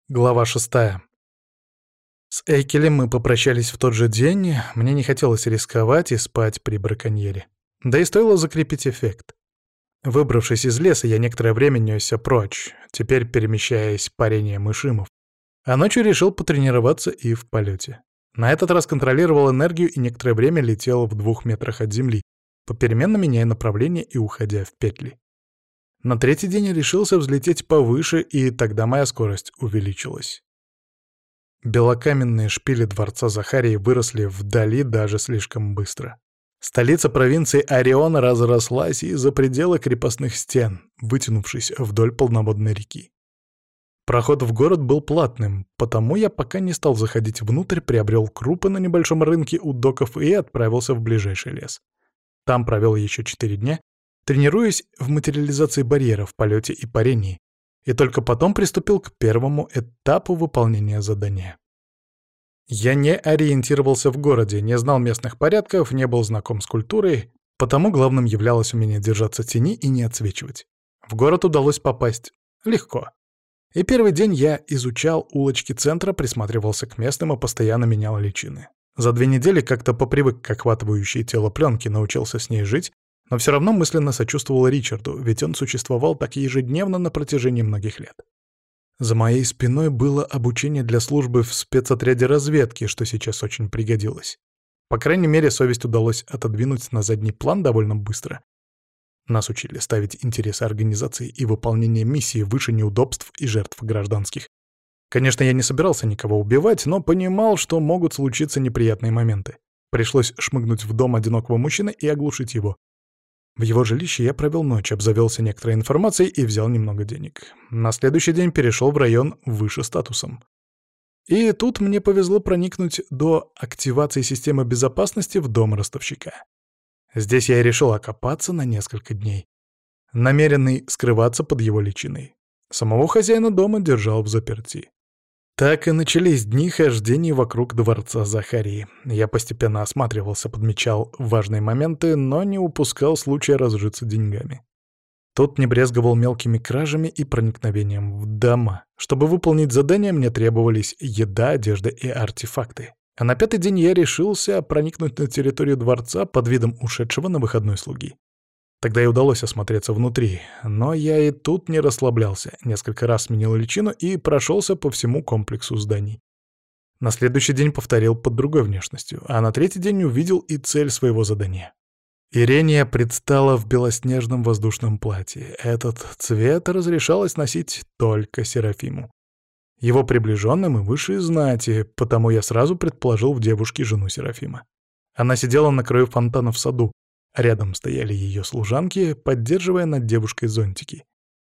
Глава 6. С Эйкелем мы попрощались в тот же день, мне не хотелось рисковать и спать при браконьере. Да и стоило закрепить эффект. Выбравшись из леса, я некоторое время нёсся прочь, теперь перемещаясь парением и шимов. А ночью решил потренироваться и в полете. На этот раз контролировал энергию и некоторое время летел в 2 метрах от земли, попеременно меняя направление и уходя в петли. На третий день решился взлететь повыше, и тогда моя скорость увеличилась. Белокаменные шпили дворца Захарии выросли вдали даже слишком быстро. Столица провинции Орион разрослась и за пределы крепостных стен, вытянувшись вдоль полноводной реки. Проход в город был платным, потому я пока не стал заходить внутрь, приобрел крупы на небольшом рынке у доков и отправился в ближайший лес. Там провел еще 4 дня, тренируясь в материализации барьеров, полете и парении, и только потом приступил к первому этапу выполнения задания. Я не ориентировался в городе, не знал местных порядков, не был знаком с культурой, потому главным являлось у меня держаться тени и не отсвечивать. В город удалось попасть легко. И первый день я изучал улочки центра, присматривался к местным и постоянно менял личины. За 2 недели как-то попривык к охватывающей тело пленке, научился с ней жить, но все равно мысленно сочувствовал Ричарду, ведь он существовал так ежедневно на протяжении многих лет. За моей спиной было обучение для службы в спецотряде разведки, что сейчас очень пригодилось. По крайней мере, совесть удалось отодвинуть на задний план довольно быстро. Нас учили ставить интересы организации и выполнение миссии выше неудобств и жертв гражданских. Конечно, я не собирался никого убивать, но понимал, что могут случиться неприятные моменты. Пришлось шмыгнуть в дом одинокого мужчины и оглушить его. В его жилище я провел ночь, обзавелся некоторой информацией и взял немного денег. На следующий день перешел в район выше статусом. И тут мне повезло проникнуть до активации системы безопасности в дом ростовщика. Здесь я и решил окопаться на несколько дней, намеренный скрываться под его личиной. Самого хозяина дома держал взаперти. Так и начались дни хождений вокруг дворца Захарии. Я постепенно осматривался, подмечал важные моменты, но не упускал случая разжиться деньгами. Тот не брезговал мелкими кражами и проникновением в дома. Чтобы выполнить задание, мне требовались еда, одежда и артефакты. А на 5-й день я решился проникнуть на территорию дворца под видом ушедшего на выходной слуги. Тогда и удалось осмотреться внутри, но я и тут не расслаблялся, несколько раз сменил личину и прошелся по всему комплексу зданий. На следующий день повторил под другой внешностью, а на 3-й день увидел и цель своего задания. Ирения предстала в белоснежном воздушном платье. Этот цвет разрешалось носить только Серафиму. Его приближенным и высшей знати, потому я сразу предположил в девушке жену Серафима. Она сидела на краю фонтана в саду. Рядом стояли ее служанки, поддерживая над девушкой зонтики.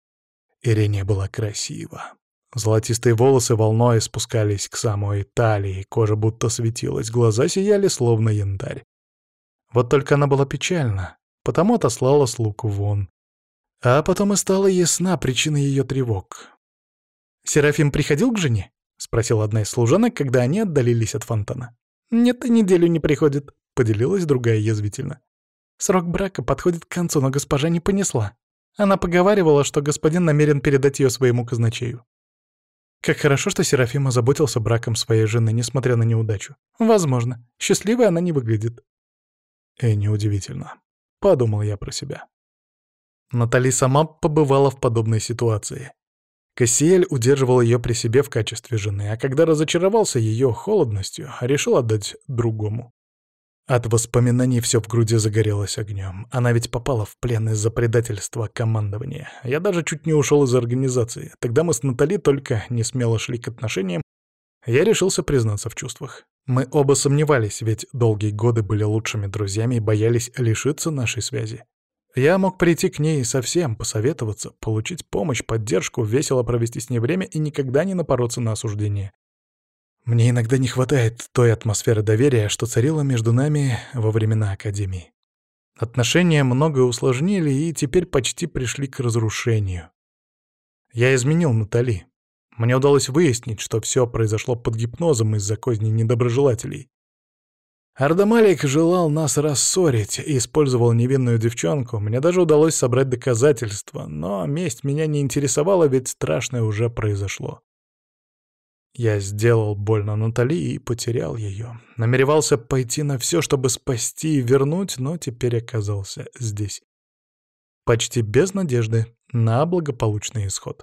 Ирения была красива. Золотистые волосы волной спускались к самой талии, кожа будто светилась, глаза сияли, словно янтарь. Вот только она была печальна, потому отослала слуг вон. А потом и стала ясна причина ее тревог. «Серафим приходил к жене?» — спросила одна из служанок, когда они отдалились от фонтана. «Нет, неделю не приходит», — поделилась другая язвительно. «Срок брака подходит к концу, но госпожа не понесла. Она поговаривала, что господин намерен передать ее своему казначею». Как хорошо, что Серафим озаботился браком своей жены, несмотря на неудачу. Возможно, счастливой она не выглядит. Неудивительно. Подумал я про себя. Натали сама побывала в подобной ситуации. Кассиэль удерживал ее при себе в качестве жены, а когда разочаровался ее холодностью, решил отдать другому. От воспоминаний все в груди загорелось огнем. Она ведь попала в плен из-за предательства командования. Я даже чуть не ушел из организации. Тогда мы с Натали только не смело шли к отношениям. Я решился признаться в чувствах. Мы оба сомневались, ведь долгие годы были лучшими друзьями и боялись лишиться нашей связи. Я мог прийти к ней совсем, посоветоваться, получить помощь, поддержку, весело провести с ней время и никогда не напороться на осуждение. Мне иногда не хватает той атмосферы доверия, что царила между нами во времена Академии. Отношения многое усложнили и теперь почти пришли к разрушению. Я изменил Натали. Мне удалось выяснить, что все произошло под гипнозом из-за козни недоброжелателей. Ардамалик желал нас рассорить и использовал невинную девчонку. Мне даже удалось собрать доказательства, но месть меня не интересовала, ведь страшное уже произошло. Я сделал больно Натали и потерял ее. Намеревался пойти на все, чтобы спасти и вернуть, но теперь оказался здесь. Почти без надежды на благополучный исход.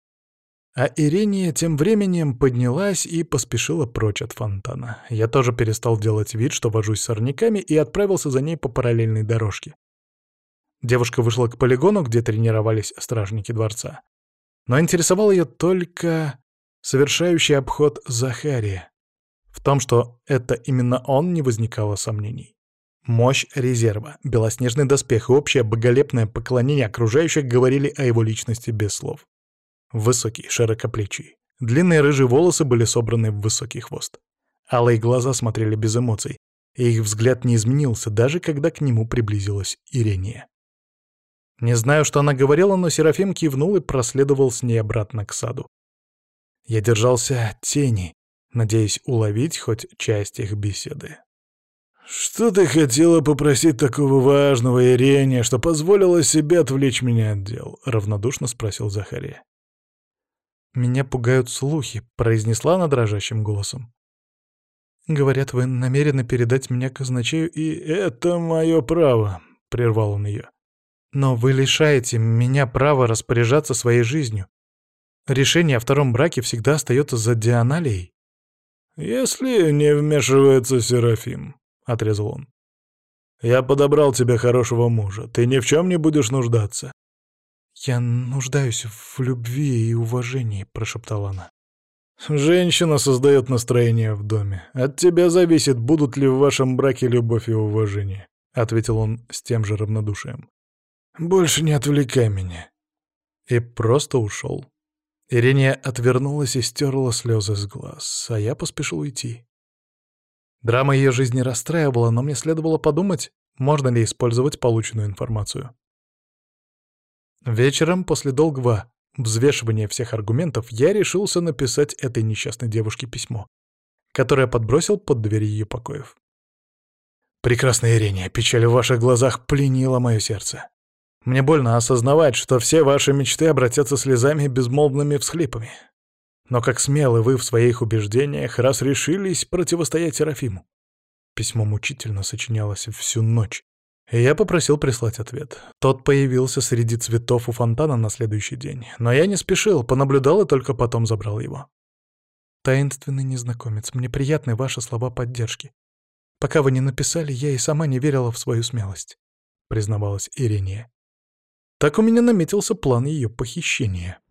А Ирения тем временем поднялась и поспешила прочь от фонтана. Я тоже перестал делать вид, что вожусь с сорняками, и отправился за ней по параллельной дорожке. Девушка вышла к полигону, где тренировались стражники дворца. Но интересовал ее только совершающий обход Захария. В том, что это именно он, не возникало сомнений. Мощь резерва, белоснежный доспех и общее боголепное поклонение окружающих говорили о его личности без слов. Высокий, широкоплечий. Длинные рыжие волосы были собраны в высокий хвост. Алые глаза смотрели без эмоций, и их взгляд не изменился, даже когда к нему приблизилась Ирения. Не знаю, что она говорила, но Серафим кивнул и проследовал с ней обратно к саду. Я держался тени, надеясь уловить хоть часть их беседы. «Что ты хотела попросить такого важного, Ирения, что позволила себе отвлечь меня от дел?» — равнодушно спросил Захария. «Меня пугают слухи», — произнесла она дрожащим голосом. «Говорят, вы намерены передать меня казначею, и это мое право», — прервал он ее. «Но вы лишаете меня права распоряжаться своей жизнью. Решение о втором браке всегда остается за Дионалией». «Если не вмешивается Серафим», — отрезал он. «Я подобрал тебе хорошего мужа. Ты ни в чем не будешь нуждаться». «Я нуждаюсь в любви и уважении», — прошептала она. «Женщина создает настроение в доме. От тебя зависит, будут ли в вашем браке любовь и уважение», — ответил он с тем же равнодушием. «Больше не отвлекай меня». И просто ушел. Ирения отвернулась и стерла слезы с глаз, а я поспешил уйти. Драма ее жизни расстраивала, но мне следовало подумать, можно ли использовать полученную информацию. Вечером, после долгого взвешивания всех аргументов, я решился написать этой несчастной девушке письмо, которое подбросил под дверь ее покоев. «Прекрасная Ирения, печаль в ваших глазах пленила мое сердце. Мне больно осознавать, что все ваши мечты обратятся слезами и безмолвными всхлипами. Но как смелы вы в своих убеждениях, раз решились противостоять Серафиму». Письмо мучительно сочинялось всю ночь, и я попросил прислать ответ. Тот появился среди цветов у фонтана на следующий день, но я не спешил, понаблюдал и только потом забрал его. «Таинственный незнакомец, мне приятны ваши слова поддержки. Пока вы не написали, я и сама не верила в свою смелость», — признавалась Ирения. Так у меня наметился план ее похищения.